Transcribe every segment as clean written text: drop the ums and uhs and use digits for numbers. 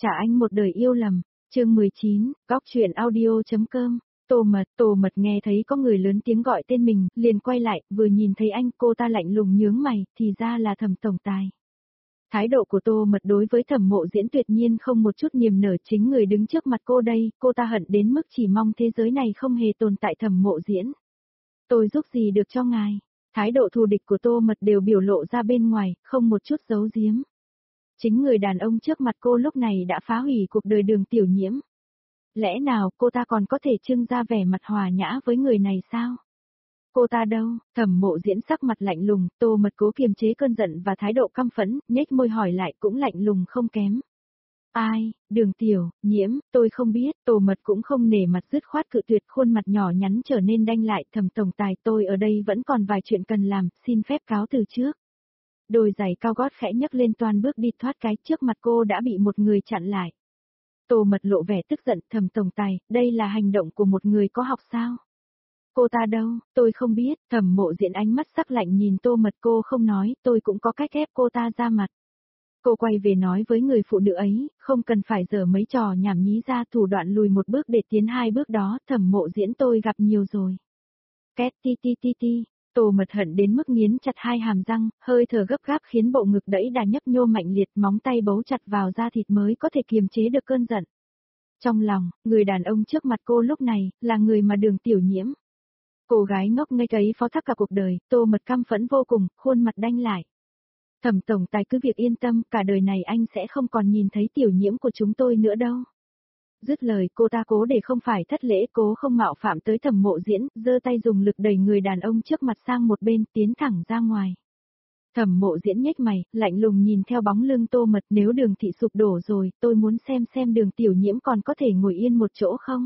Trả anh một đời yêu lầm. Chương 19, Góc truyện audio.com. Tô Mật nghe thấy có người lớn tiếng gọi tên mình, liền quay lại, vừa nhìn thấy anh, cô ta lạnh lùng nhướng mày, thì ra là Thẩm tổng tài. Thái độ của Tô Mật đối với Thẩm Mộ Diễn tuyệt nhiên không một chút niềm nở, chính người đứng trước mặt cô đây, cô ta hận đến mức chỉ mong thế giới này không hề tồn tại Thẩm Mộ Diễn. Tôi giúp gì được cho ngài? Thái độ thù địch của Tô Mật đều biểu lộ ra bên ngoài, không một chút giấu giếm. Chính người đàn ông trước mặt cô lúc này đã phá hủy cuộc đời Đường Tiểu Nhiễm. Lẽ nào cô ta còn có thể trưng ra vẻ mặt hòa nhã với người này sao? Cô ta đâu? Thẩm Mộ Diễn sắc mặt lạnh lùng, Tô Mật cố kiềm chế cơn giận và thái độ căm phẫn, nhếch môi hỏi lại cũng lạnh lùng không kém. Ai, Đường Tiểu Nhiễm, tôi không biết. Tô Mật cũng không nể mặt dứt khoát cự tuyệt, khuôn mặt nhỏ nhắn trở nên đanh lại. Thẩm tổng tài, tôi ở đây vẫn còn vài chuyện cần làm, xin phép cáo từ trước. Đôi giày cao gót khẽ nhấc lên toan bước đi, thoát cái trước mặt cô đã bị một người chặn lại. Tô Mật lộ vẻ tức giận, Thẩm tổng tài, đây là hành động của một người có học sao? Cô ta đâu, tôi không biết. Thẩm Mộ Diễn ánh mắt sắc lạnh nhìn Tô Mật, cô không nói, tôi cũng có cách ép cô ta ra mặt. Cô quay về nói với người phụ nữ ấy, không cần phải giở mấy trò nhảm nhí ra, thủ đoạn lùi một bước để tiến hai bước đó, Thẩm Mộ Diễn tôi gặp nhiều rồi. Két ti ti ti ti. Tô Mật hận đến mức nghiến chặt hai hàm răng, hơi thở gấp gáp khiến bộ ngực đẫy đà nhấp nhô mạnh liệt, móng tay bấu chặt vào da thịt mới có thể kiềm chế được cơn giận. Trong lòng, người đàn ông trước mặt cô lúc này, là người mà Đường Tiểu Nhiễm. Cô gái ngốc nghếch ấy phó thác cả cuộc đời, Tô Mật căm phẫn vô cùng, khuôn mặt đanh lại. Thẩm tổng tài cứ việc yên tâm, cả đời này anh sẽ không còn nhìn thấy Tiểu Nhiễm của chúng tôi nữa đâu. Dứt lời, cô ta cố để không phải thất lễ, cố không mạo phạm tới Thẩm Mộ Diễn, giơ tay dùng lực đẩy người đàn ông trước mặt sang một bên, tiến thẳng ra ngoài. Thẩm Mộ Diễn nhếch mày, lạnh lùng nhìn theo bóng lưng Tô Mật, nếu Đường thị sụp đổ rồi, tôi muốn xem Đường Tiểu Nhiễm còn có thể ngồi yên một chỗ không.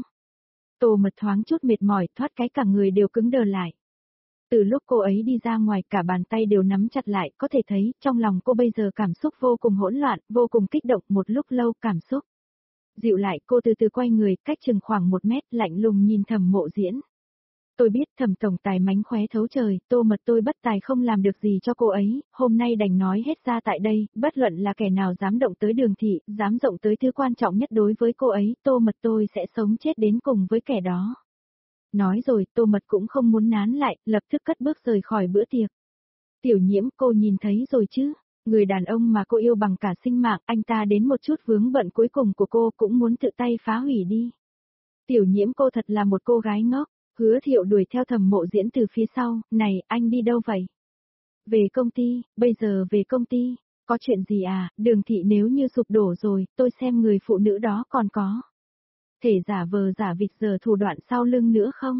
Tô Mật thoáng chút mệt mỏi, thoát cái cả người đều cứng đờ lại. Từ lúc cô ấy đi ra ngoài, cả bàn tay đều nắm chặt lại, có thể thấy, trong lòng cô bây giờ cảm xúc vô cùng hỗn loạn, vô cùng kích động, một lúc lâu cảm xúc dịu lại, cô từ từ quay người, cách chừng khoảng 1 mét, lạnh lùng nhìn Thẩm Mộ Diễn. Tôi biết Thẩm tổng tài mánh khóe thấu trời, Tô Mật tôi bất tài không làm được gì cho cô ấy, hôm nay đành nói hết ra tại đây, bất luận là kẻ nào dám động tới Đường thị, dám động tới thứ quan trọng nhất đối với cô ấy, Tô Mật tôi sẽ sống chết đến cùng với kẻ đó. Nói rồi, Tô Mật cũng không muốn nán lại, lập tức cất bước rời khỏi bữa tiệc. Tiểu Nhiễm, cô nhìn thấy rồi chứ? Người đàn ông mà cô yêu bằng cả sinh mạng, anh ta đến một chút vướng bận cuối cùng của cô cũng muốn tự tay phá hủy đi. Tiểu Nhiễm, cô thật là một cô gái ngốc. Hứa Thiệu đuổi theo Thẩm Mộ Diễn từ phía sau, này, anh đi đâu vậy? Về công ty, bây giờ về công ty, có chuyện gì à? Đường thị nếu như sụp đổ rồi, tôi xem người phụ nữ đó còn có thể giả vờ giả vịt giờ thủ đoạn sau lưng nữa không?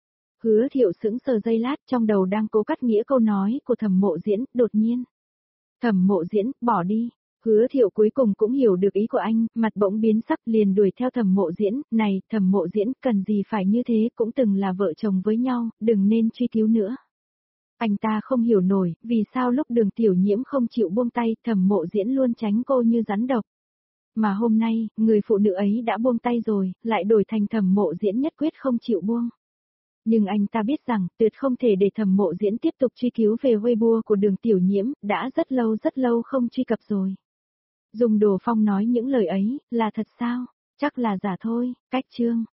Hứa Thiệu sững sờ giây lát, trong đầu đang cố cắt nghĩa câu nói của Thẩm Mộ Diễn, đột nhiên. Thẩm Mộ Diễn, bỏ đi. Hứa Thiệu cuối cùng cũng hiểu được ý của anh, mặt bỗng biến sắc, liền đuổi theo Thẩm Mộ Diễn, này, Thẩm Mộ Diễn, cần gì phải như thế, cũng từng là vợ chồng với nhau, đừng nên truy cứu nữa. Anh ta không hiểu nổi, vì sao lúc Đường Tiểu Nhiễm không chịu buông tay, Thẩm Mộ Diễn luôn tránh cô như rắn độc. Mà hôm nay, người phụ nữ ấy đã buông tay rồi, lại đổi thành Thẩm Mộ Diễn nhất quyết không chịu buông. Nhưng anh ta biết rằng, tuyệt không thể để Thẩm Mộ Diễn tiếp tục truy cứu về Weibo của Đường Tiểu Nhiễm, đã rất lâu không truy cập rồi. Dùng Đồ Phong nói những lời ấy, là thật sao? Chắc là giả thôi. Cách chương